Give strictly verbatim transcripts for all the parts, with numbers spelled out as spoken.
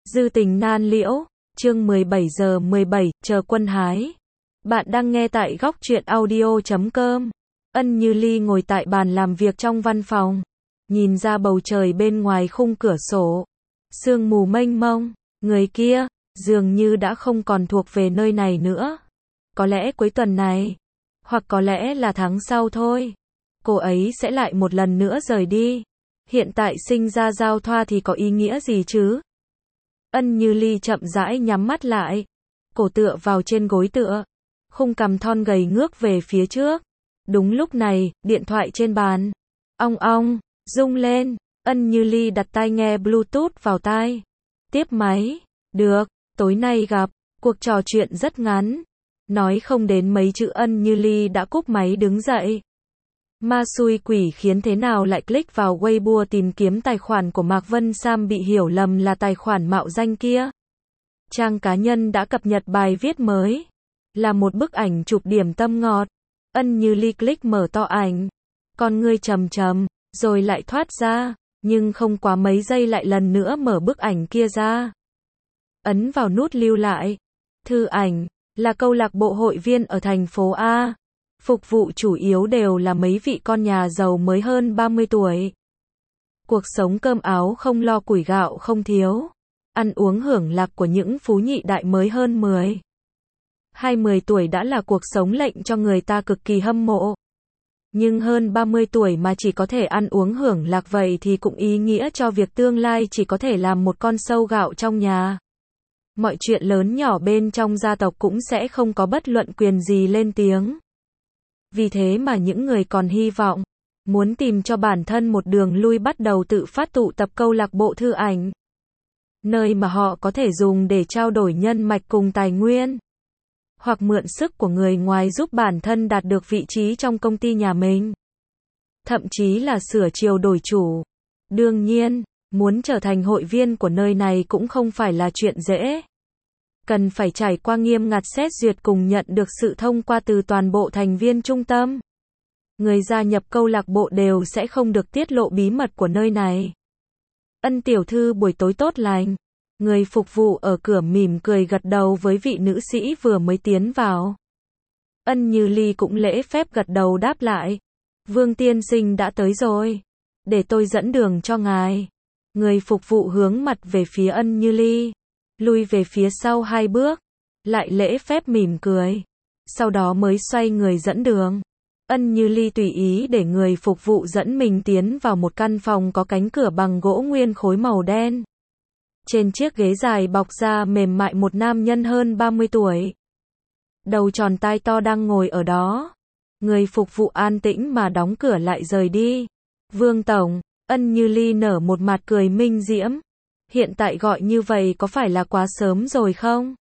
Dư tình nan liễu, chương mười bảy giờ mười bảy, chờ quân hái. Bạn đang nghe tại góc truyện audio chấm com. Ân Như Ly ngồi tại bàn làm việc trong văn phòng, nhìn ra bầu trời bên ngoài khung cửa sổ. Sương mù mênh mông, người kia, dường như đã không còn thuộc về nơi này nữa. Có lẽ cuối tuần này, hoặc có lẽ là tháng sau thôi, cô ấy sẽ lại một lần nữa rời đi. Hiện tại sinh ra giao thoa thì có ý nghĩa gì chứ? Ân Như Ly chậm rãi nhắm mắt lại, cổ tựa vào trên gối tựa, khung cằm thon gầy ngước về phía trước. Đúng lúc này, điện thoại trên bàn, ong ong, rung lên. Ân Như Ly đặt tai nghe Bluetooth vào tai, tiếp máy. Được, tối nay gặp. Cuộc trò chuyện rất ngắn, nói không đến mấy chữ Ân Như Ly đã cúp máy đứng dậy. Ma xui quỷ khiến thế nào lại click vào Weibo tìm kiếm tài khoản của Mạc Vân Sam bị hiểu lầm là tài khoản mạo danh kia. Trang cá nhân đã cập nhật bài viết mới, là một bức ảnh chụp điểm tâm ngọt. Ân Như Ly click mở to ảnh, con ngươi trầm trầm, rồi lại thoát ra, nhưng không quá mấy giây lại lần nữa mở bức ảnh kia ra. Ấn vào nút lưu lại. Thư ảnh, là câu lạc bộ hội viên ở thành phố A. Phục vụ chủ yếu đều là mấy vị con nhà giàu mới hơn ba mươi tuổi. Cuộc sống cơm áo không lo củi gạo không thiếu. Ăn uống hưởng lạc của những phú nhị đại mới hơn mười, hai mươi tuổi đã là cuộc sống lệnh cho người ta cực kỳ hâm mộ. Nhưng hơn ba mươi tuổi mà chỉ có thể ăn uống hưởng lạc vậy thì cũng ý nghĩa cho việc tương lai chỉ có thể làm một con sâu gạo trong nhà. Mọi chuyện lớn nhỏ bên trong gia tộc cũng sẽ không có bất luận quyền gì lên tiếng. Vì thế mà những người còn hy vọng, muốn tìm cho bản thân một đường lui bắt đầu tự phát tụ tập câu lạc bộ thư ảnh. Nơi mà họ có thể dùng để trao đổi nhân mạch cùng tài nguyên. Hoặc mượn sức của người ngoài giúp bản thân đạt được vị trí trong công ty nhà mình. Thậm chí là sửa chiều đổi chủ. Đương nhiên, muốn trở thành hội viên của nơi này cũng không phải là chuyện dễ. Cần phải trải qua nghiêm ngặt xét duyệt cùng nhận được sự thông qua từ toàn bộ thành viên trung tâm. Người gia nhập câu lạc bộ đều sẽ không được tiết lộ bí mật của nơi này. Ân tiểu thư buổi tối tốt lành. Người phục vụ ở cửa mỉm cười gật đầu với vị nữ sĩ vừa mới tiến vào. Ân Như Ly cũng lễ phép gật đầu đáp lại. Vương tiên sinh đã tới rồi. Để tôi dẫn đường cho ngài. Người phục vụ hướng mặt về phía Ân Như Ly, lui về phía sau hai bước, lại lễ phép mỉm cười. Sau đó mới xoay người dẫn đường. Ân Như Ly tùy ý để người phục vụ dẫn mình tiến vào một căn phòng có cánh cửa bằng gỗ nguyên khối màu đen. Trên chiếc ghế dài bọc da mềm mại một nam nhân hơn ba mươi tuổi. Đầu tròn tai to đang ngồi ở đó. Người phục vụ an tĩnh mà đóng cửa lại rời đi. Vương tổng, Ân Như Ly nở một mặt cười minh diễm. Hiện tại gọi như vậy có phải là quá sớm rồi không?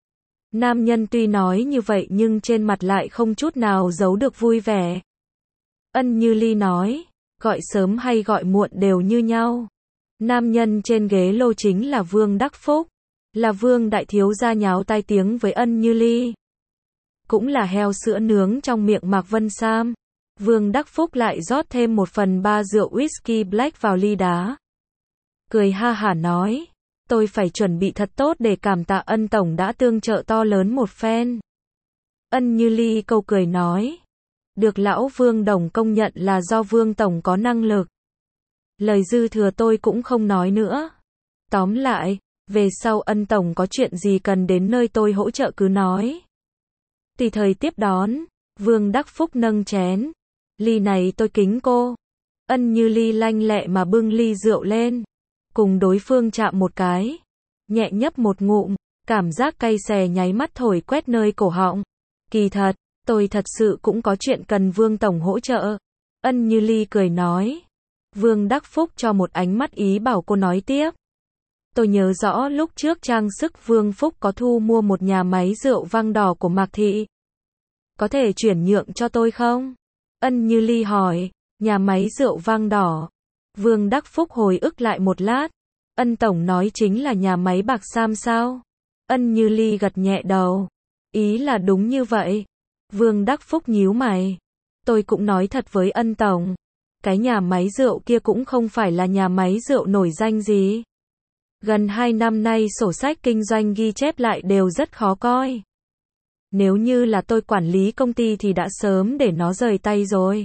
Nam nhân tuy nói như vậy nhưng trên mặt lại không chút nào giấu được vui vẻ. Ân Như Ly nói, gọi sớm hay gọi muộn đều như nhau. Nam nhân trên ghế lô chính là Vương Đắc Phúc, là Vương đại thiếu gia nháo tai tiếng với Ân Như Ly. Cũng là heo sữa nướng trong miệng Mạc Vân Sam. Vương Đắc Phúc lại rót thêm một phần ba rượu whisky black vào ly đá. Cười ha hả nói, tôi phải chuẩn bị thật tốt để cảm tạ Ân tổng đã tương trợ to lớn một phen. Ân Như Ly câu cười nói, được lão Vương đồng công nhận là do Vương tổng có năng lực. Lời dư thừa tôi cũng không nói nữa. Tóm lại, về sau Ân tổng có chuyện gì cần đến nơi tôi hỗ trợ cứ nói. Tùy thời tiếp đón. Vương Đắc Phúc nâng chén. Ly này tôi kính cô. Ân Như Ly lanh lẹ mà bưng ly rượu lên, cùng đối phương chạm một cái, nhẹ nhấp một ngụm, cảm giác cay xè nháy mắt thổi quét nơi cổ họng. Kỳ thật, tôi thật sự cũng có chuyện cần Vương tổng hỗ trợ. Ân Như Ly cười nói. Vương Đắc Phúc cho một ánh mắt ý bảo cô nói tiếp. Tôi nhớ rõ lúc trước trang sức Vương Phúc có thu mua một nhà máy rượu vang đỏ của Mạc Thị. Có thể chuyển nhượng cho tôi không? Ân Như Ly hỏi. Nhà máy rượu vang đỏ. Vương Đắc Phúc hồi ức lại một lát. Ân tổng nói chính là nhà máy bạc Sam sao? Ân Như Ly gật nhẹ đầu. Ý là đúng như vậy. Vương Đắc Phúc nhíu mày. Tôi cũng nói thật với Ân tổng. Cái nhà máy rượu kia cũng không phải là nhà máy rượu nổi danh gì. Gần hai năm nay sổ sách kinh doanh ghi chép lại đều rất khó coi. Nếu như là tôi quản lý công ty thì đã sớm để nó rời tay rồi.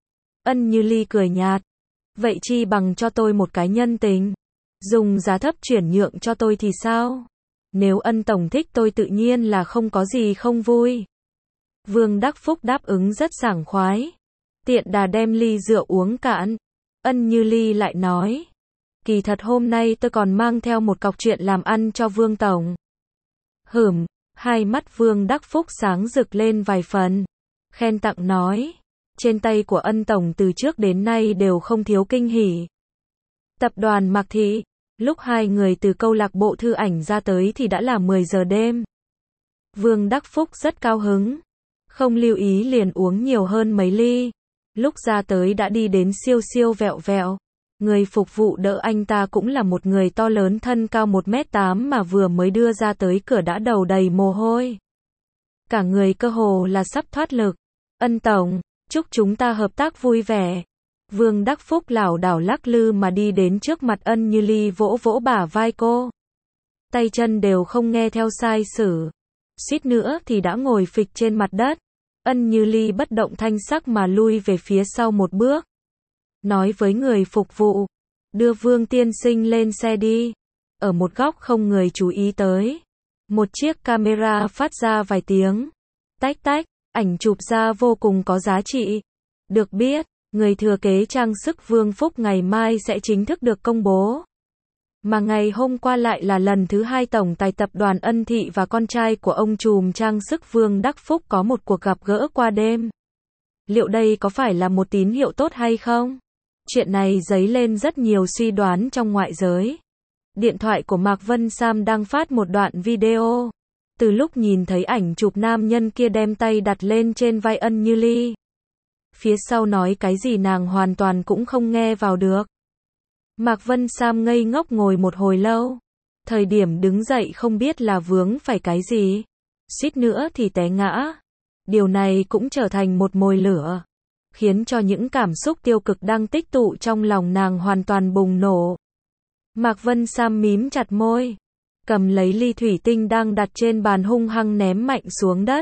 Ân Như Ly cười nhạt. Vậy chi bằng cho tôi một cái nhân tình. Dùng giá thấp chuyển nhượng cho tôi thì sao? Nếu Ân tổng thích tôi tự nhiên là không có gì không vui. Vương Đắc Phúc đáp ứng rất sảng khoái. Tiện đà đem ly rượu uống cạn. Ân Như Ly lại nói. Kỳ thật hôm nay tôi còn mang theo một cọc chuyện làm ăn cho Vương tổng. Hửm, hai mắt Vương Đắc Phúc sáng rực lên vài phần. Khen tặng nói. Trên tay của Ân tổng từ trước đến nay đều không thiếu kinh hỉ. Tập đoàn Mạc Thị. Lúc hai người từ câu lạc bộ thư ảnh ra tới thì đã là mười giờ đêm. Vương Đắc Phúc rất cao hứng. Không lưu ý liền uống nhiều hơn mấy ly. Lúc ra tới đã đi đến siêu siêu vẹo vẹo. Người phục vụ đỡ anh ta cũng là một người to lớn thân cao một mét tám mà vừa mới đưa ra tới cửa đã đầu đầy mồ hôi. Cả người cơ hồ là sắp thoát lực. Ân tổng, chúc chúng ta hợp tác vui vẻ. Vương Đắc Phúc lảo đảo lắc lư mà đi đến trước mặt Ân Như Ly vỗ vỗ bả vai cô. Tay chân đều không nghe theo sai sử. Suýt nữa thì đã ngồi phịch trên mặt đất. Ân Như Ly bất động thanh sắc mà lui về phía sau một bước. Nói với người phục vụ. Đưa Vương tiên sinh lên xe đi. Ở một góc không người chú ý tới. Một chiếc camera phát ra vài tiếng. Tách tách, ảnh chụp ra vô cùng có giá trị. Được biết, người thừa kế trang sức Vương Phúc ngày mai sẽ chính thức được công bố. Mà ngày hôm qua lại là lần thứ hai tổng tài tập đoàn Ân Thị và con trai của ông trùm trang sức Vương Đắc Phúc có một cuộc gặp gỡ qua đêm. Liệu đây có phải là một tín hiệu tốt hay không? Chuyện này dấy lên rất nhiều suy đoán trong ngoại giới. Điện thoại của Mạc Vân Sam đang phát một đoạn video. Từ lúc nhìn thấy ảnh chụp nam nhân kia đem tay đặt lên trên vai Ân Như Ly. Phía sau nói cái gì nàng hoàn toàn cũng không nghe vào được. Mạc Vân Sam ngây ngốc ngồi một hồi lâu. Thời điểm đứng dậy không biết là vướng phải cái gì. Suýt nữa thì té ngã. Điều này cũng trở thành một mồi lửa. Khiến cho những cảm xúc tiêu cực đang tích tụ trong lòng nàng hoàn toàn bùng nổ. Mạc Vân Sam mím chặt môi. Cầm lấy ly thủy tinh đang đặt trên bàn hung hăng ném mạnh xuống đất.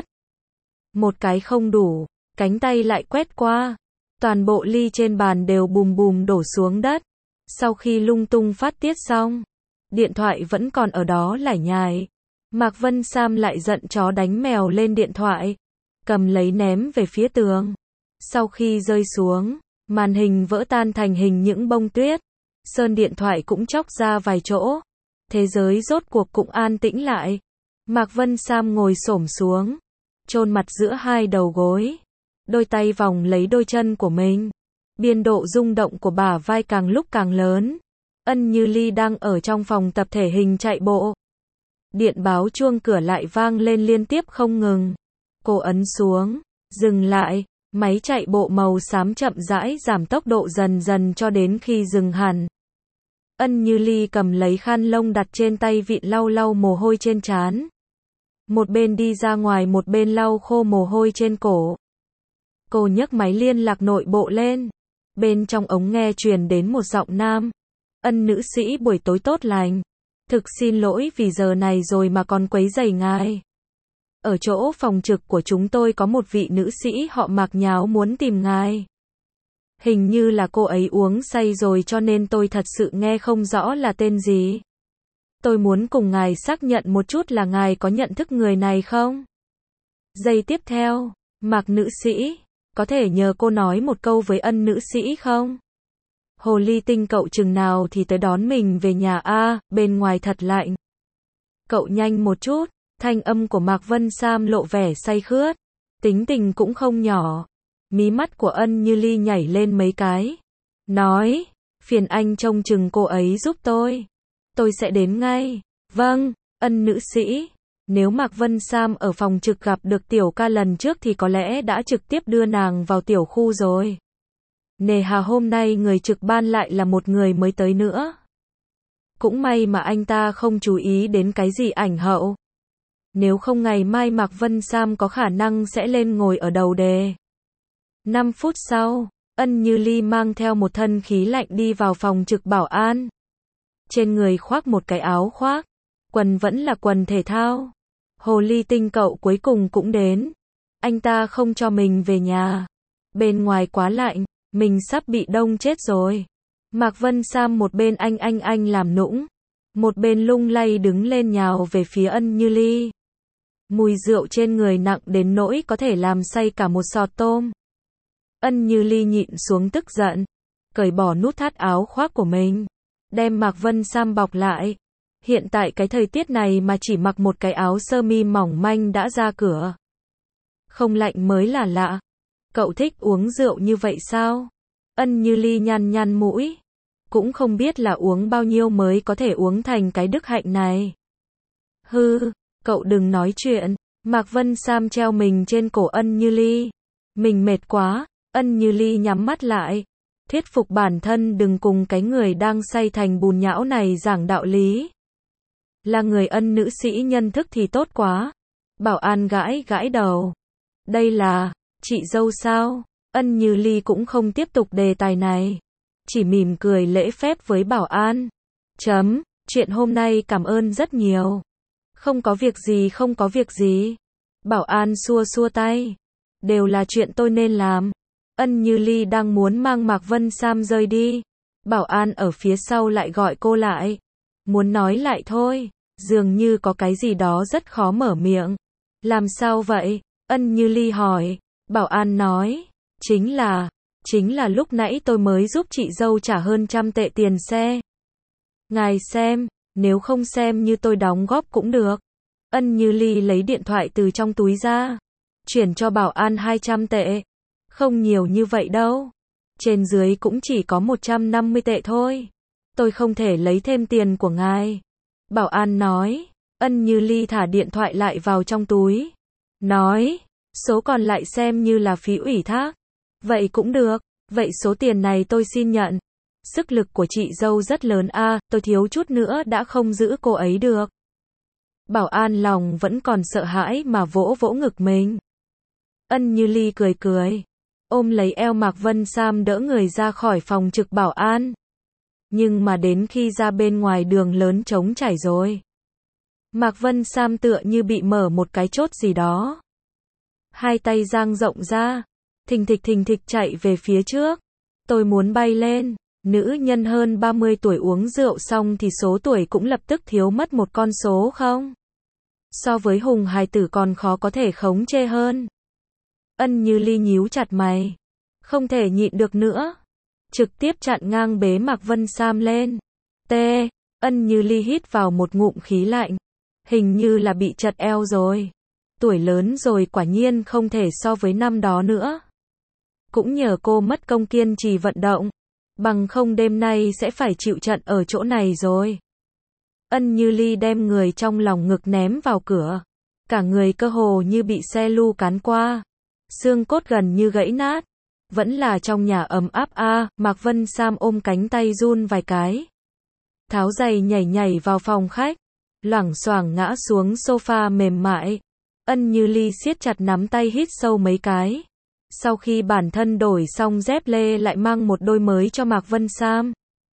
Một cái không đủ. Cánh tay lại quét qua. Toàn bộ ly trên bàn đều bùm bùm đổ xuống đất. Sau khi lung tung phát tiết xong. Điện thoại vẫn còn ở đó lải nhải. Mạc Vân Sam lại giận chó đánh mèo lên điện thoại. Cầm lấy ném về phía tường. Sau khi rơi xuống, màn hình vỡ tan thành hình những bông tuyết. Sơn điện thoại cũng chóc ra vài chỗ. Thế giới rốt cuộc cũng an tĩnh lại. Mạc Vân Sam ngồi xổm xuống. Chôn mặt giữa hai đầu gối. Đôi tay vòng lấy đôi chân của mình. Biên độ rung động của bả vai càng lúc càng lớn. Ân Như Ly đang ở trong phòng tập thể hình chạy bộ. Điện báo chuông cửa lại vang lên liên tiếp không ngừng. Cô ấn xuống, dừng lại, máy chạy bộ màu xám chậm rãi giảm tốc độ dần dần cho đến khi dừng hẳn. Ân Như Ly cầm lấy khăn lông đặt trên tay vịn lau lau mồ hôi trên trán. Một bên đi ra ngoài một bên lau khô mồ hôi trên cổ. Cô nhấc máy liên lạc nội bộ lên. Bên trong ống nghe truyền đến một giọng nam. Ân nữ sĩ buổi tối tốt lành. Thực xin lỗi vì giờ này rồi mà còn quấy rầy ngài. Ở chỗ phòng trực của chúng tôi có một vị nữ sĩ họ Mạc nháo muốn tìm ngài. Hình như là cô ấy uống say rồi cho nên tôi thật sự nghe không rõ là tên gì. Tôi muốn cùng ngài xác nhận một chút là ngài có nhận thức người này không? Giây tiếp theo, Mạc nữ sĩ, có thể nhờ cô nói một câu với Ân nữ sĩ không? Hồ ly tinh cậu chừng nào thì tới đón mình về nhà a, bên ngoài thật lạnh. Cậu nhanh một chút, thanh âm của Mạc Vân Sam lộ vẻ say khướt. Tính tình cũng không nhỏ. Mí mắt của Ân Như Ly nhảy lên mấy cái. Nói, phiền anh trông chừng cô ấy giúp tôi. Tôi sẽ đến ngay. Vâng, Ân nữ sĩ. Nếu Mạc Vân Sam ở phòng trực gặp được tiểu ca lần trước thì có lẽ đã trực tiếp đưa nàng vào tiểu khu rồi. Nề hà hôm nay người trực ban lại là một người mới tới nữa. Cũng may mà anh ta không chú ý đến cái gì ảnh hậu. Nếu không ngày mai Mạc Vân Sam có khả năng sẽ lên ngồi ở đầu đề. năm phút sau, Ân Như Ly mang theo một thân khí lạnh đi vào phòng trực bảo an. trên người khoác một cái áo khoác, quần vẫn là quần thể thao. Hồ ly tinh cậu cuối cùng cũng đến. Anh ta không cho mình về nhà. Bên ngoài quá lạnh, mình sắp bị đông chết rồi. Mạc Vân Sam một bên anh anh anh làm nũng, một bên lung lay đứng lên nhào về phía Ân Như Ly. Mùi rượu trên người nặng đến nỗi có thể làm say cả một sọt tôm. Ân Như Ly nhịn xuống tức giận, cởi bỏ nút thắt áo khoác của mình, đem Mạc Vân Sam bọc lại. Hiện tại cái thời tiết này mà chỉ mặc một cái áo sơ mi mỏng manh đã ra cửa. Không lạnh mới là lạ. Cậu thích uống rượu như vậy sao? Ân Như Ly nhăn nhăn mũi. Cũng không biết là uống bao nhiêu mới có thể uống thành cái đức hạnh này. Hư, cậu đừng nói chuyện. Mạc Vân Sam treo mình trên cổ Ân Như Ly. Mình mệt quá. Ân Như Ly nhắm mắt lại, thuyết phục bản thân đừng cùng cái người đang say thành bùn nhão này giảng đạo lý. Là người Ân nữ sĩ nhân thức thì tốt quá. Bảo an gãi gãi đầu. Đây là chị dâu sao? Ân Như Ly cũng không tiếp tục đề tài này, chỉ mỉm cười lễ phép với bảo an. Chấm, chuyện hôm nay cảm ơn rất nhiều. Không có việc gì, không có việc gì. Bảo an xua xua tay. Đều là chuyện tôi nên làm. Ân Như Ly đang muốn mang Mạc Vân Sam rời đi. Bảo an ở phía sau lại gọi cô lại. Muốn nói lại thôi, dường như có cái gì đó rất khó mở miệng. Làm sao vậy? Ân Như Ly hỏi. Bảo an nói, chính là, chính là lúc nãy tôi mới giúp chị dâu trả hơn trăm tệ tiền xe. Ngài xem, nếu không xem như tôi đóng góp cũng được. Ân Như Ly lấy điện thoại từ trong túi ra, chuyển cho bảo an hai trăm tệ. Không nhiều như vậy đâu. Trên dưới cũng chỉ có một trăm năm mươi tệ thôi. Tôi không thể lấy thêm tiền của ngài. Bảo an nói. Ân Như Ly thả điện thoại lại vào trong túi. Nói, số còn lại xem như là phí ủy thác. Vậy cũng được. Vậy số tiền này tôi xin nhận. Sức lực của chị dâu rất lớn a, à, tôi thiếu chút nữa đã không giữ cô ấy được. Bảo an lòng vẫn còn sợ hãi mà vỗ vỗ ngực mình. Ân Như Ly cười cười, ôm lấy eo Mạc Vân Sam đỡ người ra khỏi phòng trực bảo an. Nhưng mà đến khi ra bên ngoài đường lớn trống trải rồi, Mạc Vân Sam tựa như bị mở một cái chốt gì đó. Hai tay dang rộng ra, thình thịch thình thịch chạy về phía trước. Tôi muốn bay lên. Nữ nhân hơn ba mươi tuổi uống rượu xong thì số tuổi cũng lập tức thiếu mất một con số không? So với hùng hài tử còn khó có thể khống chế hơn. Ân Như Ly nhíu chặt mày. Không thể nhịn được nữa. Trực tiếp chặn ngang bế Mạc Vân Sam lên. T. Ân Như Ly hít vào một ngụm khí lạnh. Hình như là bị chật eo rồi. Tuổi lớn rồi quả nhiên không thể so với năm đó nữa. Cũng nhờ cô mất công kiên trì vận động. Bằng không đêm nay sẽ phải chịu trận ở chỗ này rồi. Ân Như Ly đem người trong lòng ngực ném vào cửa. Cả người cơ hồ như bị xe lu cán qua. Xương cốt gần như gãy nát. Vẫn là trong nhà ấm áp a, à, Mạc Vân Sam ôm cánh tay run vài cái. Tháo giày nhảy nhảy vào phòng khách. Loảng xoảng ngã xuống sofa mềm mại. Ân Như Ly siết chặt nắm tay hít sâu mấy cái. Sau khi bản thân đổi xong dép lê lại mang một đôi mới cho Mạc Vân Sam.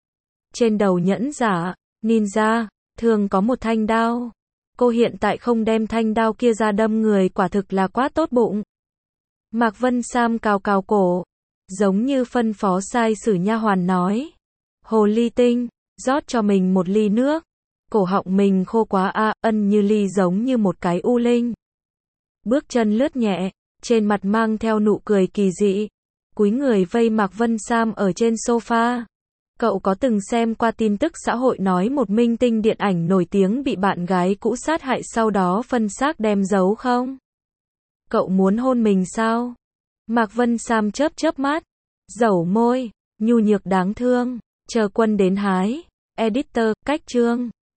Trên đầu nhẫn giả, ninja, thường có một thanh đao. Cô hiện tại không đem thanh đao kia ra đâm người quả thực là quá tốt bụng. Mạc Vân Sam cào cào cổ, giống như phân phó sai sử nha hoàn nói. Hồ ly tinh, rót cho mình một ly nước. Cổ họng mình khô quá a, à, Ân Như Ly giống như một cái u linh. Bước chân lướt nhẹ, trên mặt mang theo nụ cười kỳ dị. Cúi người vây Mạc Vân Sam ở trên sofa. Cậu có từng xem qua tin tức xã hội nói một minh tinh điện ảnh nổi tiếng bị bạn gái cũ sát hại sau đó phân xác đem giấu không? Cậu muốn hôn mình sao? Mạc Vân Sam chớp chớp mắt, dẩu môi, nhu nhược đáng thương, chờ quân đến hái. Editor, cách chương.